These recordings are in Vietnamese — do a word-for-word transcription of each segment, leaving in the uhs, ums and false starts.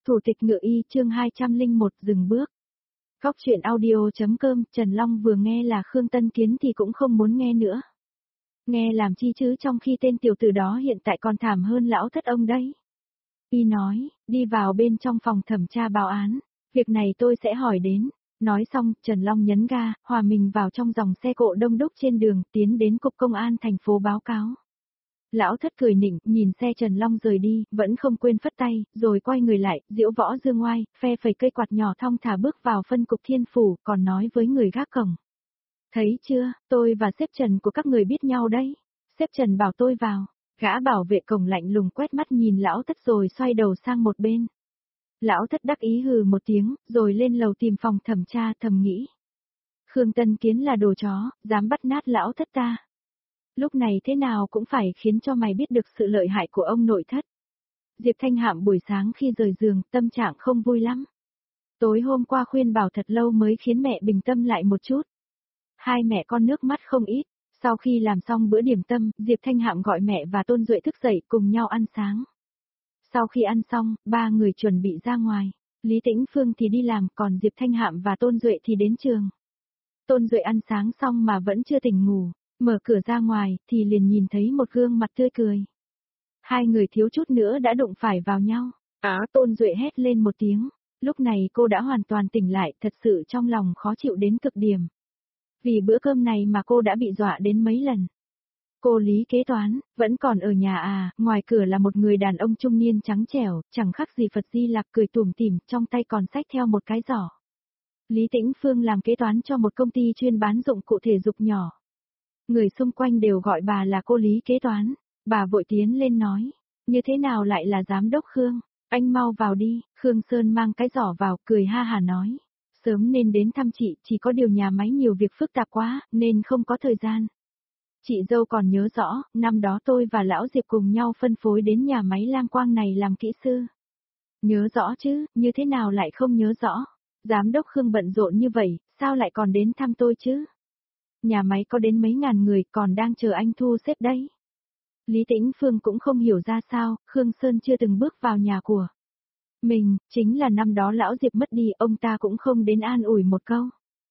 Thủ tịch ngựa y chương hai trăm lẻ một dừng bước. Cóc truyện audio.com Trần Long vừa nghe là Khương Tân Kiến thì cũng không muốn nghe nữa. Nghe làm chi chứ trong khi tên tiểu tử đó hiện tại còn thảm hơn lão thất ông đấy. Y nói, đi vào bên trong phòng thẩm tra báo án, việc này tôi sẽ hỏi đến. Nói xong, Trần Long nhấn ga, hòa mình vào trong dòng xe cộ đông đúc trên đường, tiến đến cục công an thành phố báo cáo. Lão thất cười nịnh, nhìn xe Trần Long rời đi, vẫn không quên phất tay, rồi quay người lại, diễu võ dương ngoai, phe phẩy cây quạt nhỏ thong thả bước vào phân cục thiên phủ, còn nói với người gác cổng. Thấy chưa, tôi và sếp Trần của các người biết nhau đấy. Sếp Trần bảo tôi vào, gã bảo vệ cổng lạnh lùng quét mắt nhìn lão thất rồi xoay đầu sang một bên. Lão thất đắc ý hừ một tiếng, rồi lên lầu tìm phòng thẩm tra thầm nghĩ. Khương Tân Kiến là đồ chó, dám bắt nát lão thất ta. Lúc này thế nào cũng phải khiến cho mày biết được sự lợi hại của ông nội thất. Diệp Thanh Hạm buổi sáng khi rời giường, tâm trạng không vui lắm. Tối hôm qua khuyên bảo thật lâu mới khiến mẹ bình tâm lại một chút. Hai mẹ con nước mắt không ít. Sau khi làm xong bữa điểm tâm, Diệp Thanh Hạm gọi mẹ và Tôn Duệ thức dậy cùng nhau ăn sáng. Sau khi ăn xong, ba người chuẩn bị ra ngoài. Lý Tĩnh Phương thì đi làm, còn Diệp Thanh Hạm và Tôn Duệ thì đến trường. Tôn Duệ ăn sáng xong mà vẫn chưa tỉnh ngủ. Mở cửa ra ngoài, thì liền nhìn thấy một gương mặt tươi cười. Hai người thiếu chút nữa đã đụng phải vào nhau. Á, Tôn Duệ hét lên một tiếng. Lúc này cô đã hoàn toàn tỉnh lại, thật sự trong lòng khó chịu đến cực điểm. Vì bữa cơm này mà cô đã bị dọa đến mấy lần. Cô Lý kế toán, vẫn còn ở nhà à, ngoài cửa là một người đàn ông trung niên trắng trẻo, chẳng khác gì Phật Di Lặc cười tủm tỉm, trong tay còn xách theo một cái giỏ. Lý Tĩnh Phương làm kế toán cho một công ty chuyên bán dụng cụ thể dục nhỏ. Người xung quanh đều gọi bà là cô Lý kế toán, bà vội tiến lên nói, như thế nào lại là giám đốc Khương, anh mau vào đi. Khương Sơn mang cái giỏ vào, cười ha hả nói, sớm nên đến thăm chị, chỉ có điều nhà máy nhiều việc phức tạp quá, nên không có thời gian. Chị dâu còn nhớ rõ, năm đó tôi và lão Diệp cùng nhau phân phối đến nhà máy Lang Quang này làm kỹ sư. Nhớ rõ chứ, như thế nào lại không nhớ rõ, giám đốc Khương bận rộn như vậy, sao lại còn đến thăm tôi chứ? Nhà máy có đến mấy ngàn người còn đang chờ anh thu xếp đấy. Lý Tĩnh Phương cũng không hiểu ra sao, Khương Sơn chưa từng bước vào nhà của mình, chính là năm đó lão Diệp mất đi, ông ta cũng không đến an ủi một câu.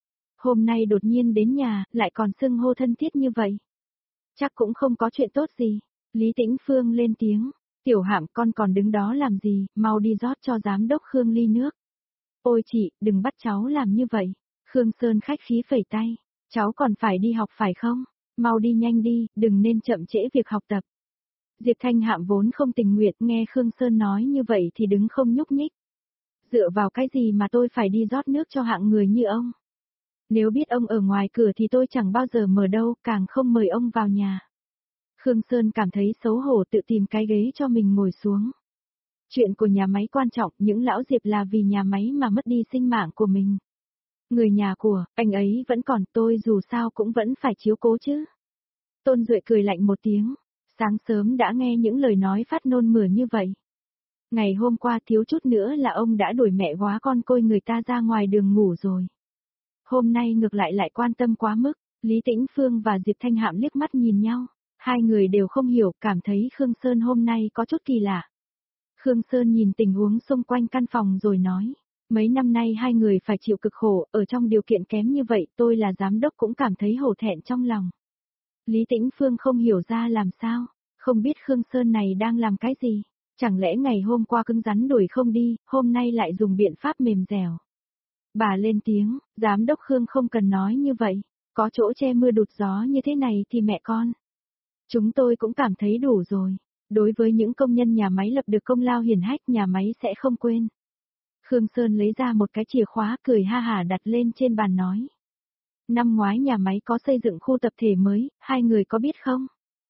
Hôm nay đột nhiên đến nhà, lại còn xưng hô thân thiết như vậy. Chắc cũng không có chuyện tốt gì. Lý Tĩnh Phương lên tiếng, Tiểu Hạm con còn đứng đó làm gì, mau đi rót cho giám đốc Khương ly nước. Ôi chị, đừng bắt cháu làm như vậy. Khương Sơn khách khí phẩy tay. Cháu còn phải đi học phải không? Mau đi nhanh đi, đừng nên chậm trễ việc học tập. Diệp Thanh Hạm vốn không tình nguyện, nghe Khương Sơn nói như vậy thì đứng không nhúc nhích. Dựa vào cái gì mà tôi phải đi rót nước cho hạng người như ông? Nếu biết ông ở ngoài cửa thì tôi chẳng bao giờ mở đâu, càng không mời ông vào nhà. Khương Sơn cảm thấy xấu hổ, tự tìm cái ghế cho mình ngồi xuống. Chuyện của nhà máy quan trọng, những lão Diệp là vì nhà máy mà mất đi sinh mạng của mình. Người nhà của, anh ấy vẫn còn, tôi dù sao cũng vẫn phải chiếu cố chứ. Tôn Duệ cười lạnh một tiếng, sáng sớm đã nghe những lời nói phát nôn mửa như vậy. Ngày hôm qua thiếu chút nữa là ông đã đuổi mẹ góa con côi người ta ra ngoài đường ngủ rồi. Hôm nay ngược lại lại quan tâm quá mức, Lý Tĩnh Phương và Diệp Thanh Hạm liếc mắt nhìn nhau, hai người đều không hiểu, cảm thấy Khương Sơn hôm nay có chút kỳ lạ. Khương Sơn nhìn tình huống xung quanh căn phòng rồi nói. Mấy năm nay hai người phải chịu cực khổ, ở trong điều kiện kém như vậy, tôi là giám đốc cũng cảm thấy hổ thẹn trong lòng. Lý Tĩnh Phương không hiểu ra làm sao, không biết Khương Sơn này đang làm cái gì, chẳng lẽ ngày hôm qua cứng rắn đuổi không đi, hôm nay lại dùng biện pháp mềm dẻo. Bà lên tiếng, giám đốc Khương không cần nói như vậy, có chỗ che mưa đụt gió như thế này thì mẹ con. Chúng tôi cũng cảm thấy đủ rồi, đối với những công nhân nhà máy lập được công lao hiển hách nhà máy sẽ không quên. Khương Sơn lấy ra một cái chìa khóa cười ha hả đặt lên trên bàn nói. Năm ngoái nhà máy có xây dựng khu tập thể mới, hai người có biết không?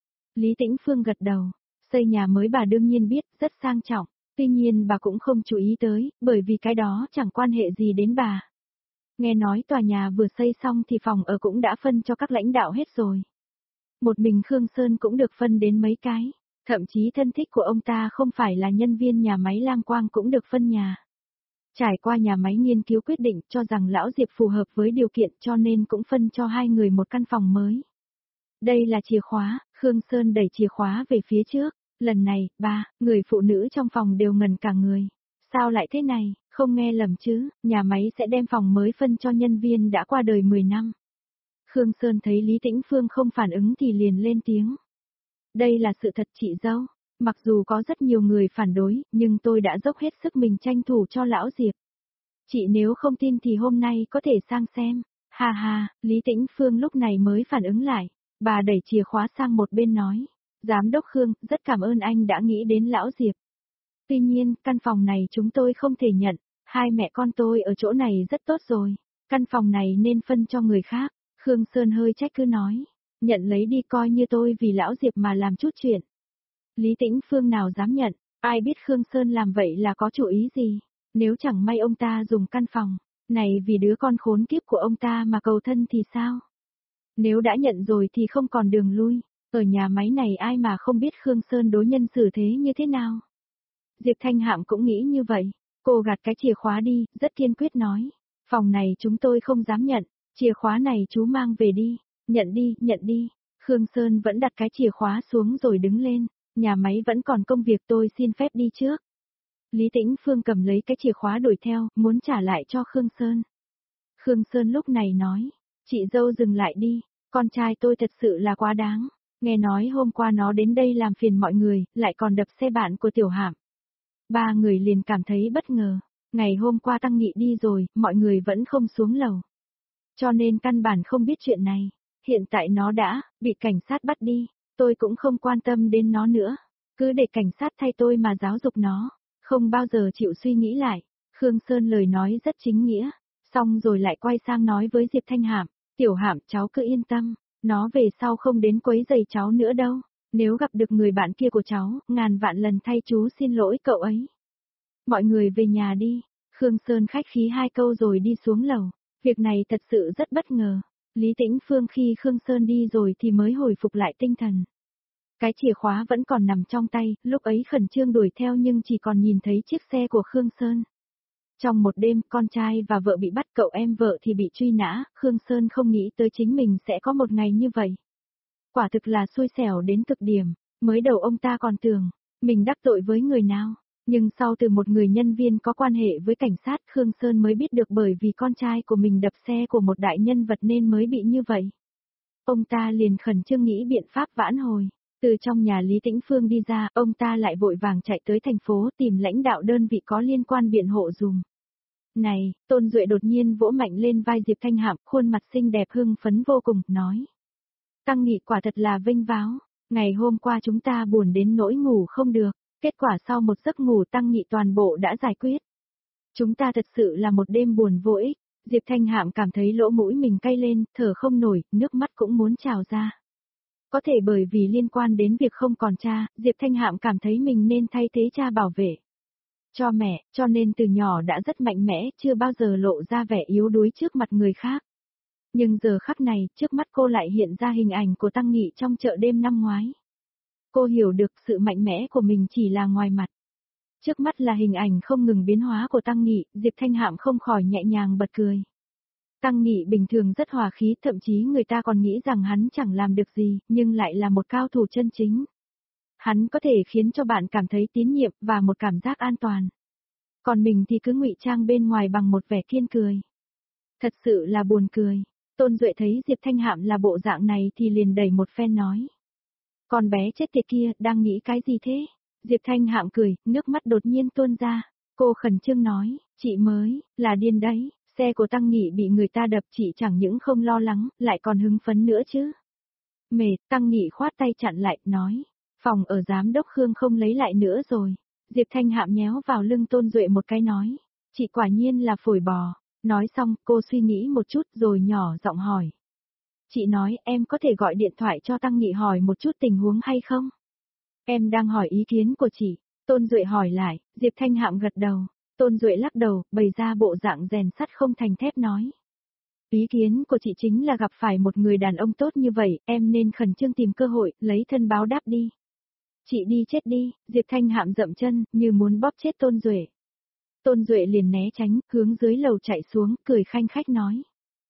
Lý Tĩnh Phương gật đầu, xây nhà mới bà đương nhiên biết, rất sang trọng, tuy nhiên bà cũng không chú ý tới, bởi vì cái đó chẳng quan hệ gì đến bà. Nghe nói tòa nhà vừa xây xong thì phòng ở cũng đã phân cho các lãnh đạo hết rồi. Một mình Khương Sơn cũng được phân đến mấy cái, thậm chí thân thích của ông ta không phải là nhân viên nhà máy Lang Quang cũng được phân nhà. Trải qua nhà máy nghiên cứu quyết định cho rằng lão Diệp phù hợp với điều kiện cho nên cũng phân cho hai người một căn phòng mới. Đây là chìa khóa, Khương Sơn đẩy chìa khóa về phía trước, lần này, ba, người phụ nữ trong phòng đều ngẩn cả người. Sao lại thế này, không nghe lầm chứ, nhà máy sẽ đem phòng mới phân cho nhân viên đã qua đời mười năm. Khương Sơn thấy Lý Tĩnh Phương không phản ứng thì liền lên tiếng. Đây là sự thật chị dâu, mặc dù có rất nhiều người phản đối, nhưng tôi đã dốc hết sức mình tranh thủ cho lão Diệp. Chị nếu không tin thì hôm nay có thể sang xem. Ha ha, Lý Tĩnh Phương lúc này mới phản ứng lại. Bà đẩy chìa khóa sang một bên nói. Giám đốc Khương, rất cảm ơn anh đã nghĩ đến lão Diệp. Tuy nhiên, căn phòng này chúng tôi không thể nhận. Hai mẹ con tôi ở chỗ này rất tốt rồi. Căn phòng này nên phân cho người khác. Khương Sơn hơi trách cứ nói. Nhận lấy đi, coi như tôi vì lão Diệp mà làm chút chuyện. Lý Tĩnh Phương nào dám nhận, ai biết Khương Sơn làm vậy là có chủ ý gì. Nếu chẳng may ông ta dùng căn phòng này vì đứa con khốn kiếp của ông ta mà cầu thân thì sao? Nếu đã nhận rồi thì không còn đường lui. Ở nhà máy này ai mà không biết Khương Sơn đối nhân xử thế như thế nào? Diệp Thanh Hạm cũng nghĩ như vậy. Cô gạt cái chìa khóa đi, rất kiên quyết nói. Phòng này chúng tôi không dám nhận, chìa khóa này chú mang về đi. Nhận đi, nhận đi. Khương Sơn vẫn đặt cái chìa khóa xuống rồi đứng lên. Nhà máy vẫn còn công việc, tôi xin phép đi trước. Lý Tĩnh Phương cầm lấy cái chìa khóa đuổi theo, muốn trả lại cho Khương Sơn. Khương Sơn lúc này nói, chị dâu dừng lại đi, con trai tôi thật sự là quá đáng. Nghe nói hôm qua nó đến đây làm phiền mọi người, lại còn đập xe bạn của Tiểu Hạm. Ba người liền cảm thấy bất ngờ. Ngày hôm qua Tăng Nghị đi rồi, mọi người vẫn không xuống lầu. Cho nên căn bản không biết chuyện này. Hiện tại nó đã bị cảnh sát bắt đi, tôi cũng không quan tâm đến nó nữa. Cứ để cảnh sát thay tôi mà giáo dục nó, không bao giờ chịu suy nghĩ lại. Khương Sơn lời nói rất chính nghĩa, xong rồi lại quay sang nói với Diệp Thanh Hạm, Tiểu Hạm cháu cứ yên tâm, nó về sau không đến quấy rầy cháu nữa đâu. Nếu gặp được người bạn kia của cháu, ngàn vạn lần thay chú xin lỗi cậu ấy. Mọi người về nhà đi. Khương Sơn khách khí hai câu rồi đi xuống lầu. Việc này thật sự rất bất ngờ. Lý Tĩnh Phương khi Khương Sơn đi rồi thì mới hồi phục lại tinh thần. Cái chìa khóa vẫn còn nằm trong tay, lúc ấy khẩn trương đuổi theo nhưng chỉ còn nhìn thấy chiếc xe của Khương Sơn. Trong một đêm, con trai và vợ bị bắt, cậu em vợ thì bị truy nã, Khương Sơn không nghĩ tới chính mình sẽ có một ngày như vậy. Quả thực là xui xẻo đến cực điểm, mới đầu ông ta còn tưởng, mình đắc tội với người nào. Nhưng sau từ một người nhân viên có quan hệ với cảnh sát, Khương Sơn mới biết được bởi vì con trai của mình đập xe của một đại nhân vật nên mới bị như vậy. Ông ta liền khẩn trương nghĩ biện pháp vãn hồi. Từ trong nhà Lý Tĩnh Phương đi ra, ông ta lại vội vàng chạy tới thành phố tìm lãnh đạo đơn vị có liên quan biện hộ dùm. Này, Tôn Duệ đột nhiên vỗ mạnh lên vai Diệp Thanh Hạm, khuôn mặt xinh đẹp hưng phấn vô cùng, nói. Tăng Nghị quả thật là vinh váo, ngày hôm qua chúng ta buồn đến nỗi ngủ không được. Kết quả sau một giấc ngủ Tăng Nghị toàn bộ đã giải quyết. Chúng ta thật sự là một đêm buồn vô ích. Diệp Thanh Hạm cảm thấy lỗ mũi mình cay lên, thở không nổi, nước mắt cũng muốn trào ra. Có thể bởi vì liên quan đến việc không còn cha, Diệp Thanh Hạm cảm thấy mình nên thay thế cha bảo vệ cho mẹ, cho nên từ nhỏ đã rất mạnh mẽ, chưa bao giờ lộ ra vẻ yếu đuối trước mặt người khác. Nhưng giờ khắc này, trước mắt cô lại hiện ra hình ảnh của Tăng Nghị trong chợ đêm năm ngoái. Cô hiểu được sự mạnh mẽ của mình chỉ là ngoài mặt. Trước mắt là hình ảnh không ngừng biến hóa của Tăng Nghị, Diệp Thanh Hạm không khỏi nhẹ nhàng bật cười. Tăng Nghị bình thường rất hòa khí, thậm chí người ta còn nghĩ rằng hắn chẳng làm được gì, nhưng lại là một cao thủ chân chính. Hắn có thể khiến cho bạn cảm thấy tín nhiệm và một cảm giác an toàn. Còn mình thì cứ ngụy trang bên ngoài bằng một vẻ kiên cười. Thật sự là buồn cười. Tôn Duệ thấy Diệp Thanh Hạm là bộ dạng này thì liền đẩy một phen nói. Con bé chết tiệt kia, đang nghĩ cái gì thế? Diệp Thanh Hạm cười, nước mắt đột nhiên tuôn ra. Cô khẩn trương nói, chị mới, là điên đấy, xe của Tăng Nghị bị người ta đập, chị chẳng những không lo lắng, lại còn hứng phấn nữa chứ. Mệt, Tăng Nghị khoát tay chặn lại, nói, phòng ở giám đốc Khương không lấy lại nữa rồi. Diệp Thanh Hạm nhéo vào lưng Tôn Duệ một cái nói, chị quả nhiên là phổi bò. Nói xong, cô suy nghĩ một chút rồi nhỏ giọng hỏi. Chị nói em có thể gọi điện thoại cho Tăng Nghị hỏi một chút tình huống hay không? Em đang hỏi ý kiến của chị. Tôn Duệ hỏi lại, Diệp Thanh Hạm gật đầu. Tôn Duệ lắc đầu, bày ra bộ dạng rèn sắt không thành thép nói. Ý kiến của chị chính là gặp phải một người đàn ông tốt như vậy, em nên khẩn trương tìm cơ hội, lấy thân báo đáp đi. Chị đi chết đi, Diệp Thanh Hạm dậm chân, như muốn bóp chết Tôn Duệ. Tôn Duệ liền né tránh, hướng dưới lầu chạy xuống, cười khanh khách nói.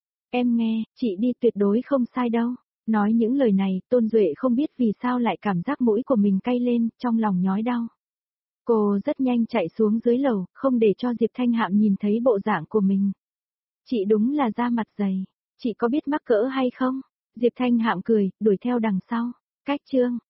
Em nghe, chị đi tuyệt đối không sai đâu. Nói những lời này, Tôn Duệ không biết vì sao lại cảm giác mũi của mình cay lên, trong lòng nhói đau. Cô rất nhanh chạy xuống dưới lầu, không để cho Diệp Thanh Hạm nhìn thấy bộ dạng của mình. Chị đúng là da mặt dày, chị có biết mắc cỡ hay không? Diệp Thanh Hạm cười, đuổi theo đằng sau. Cách Trương,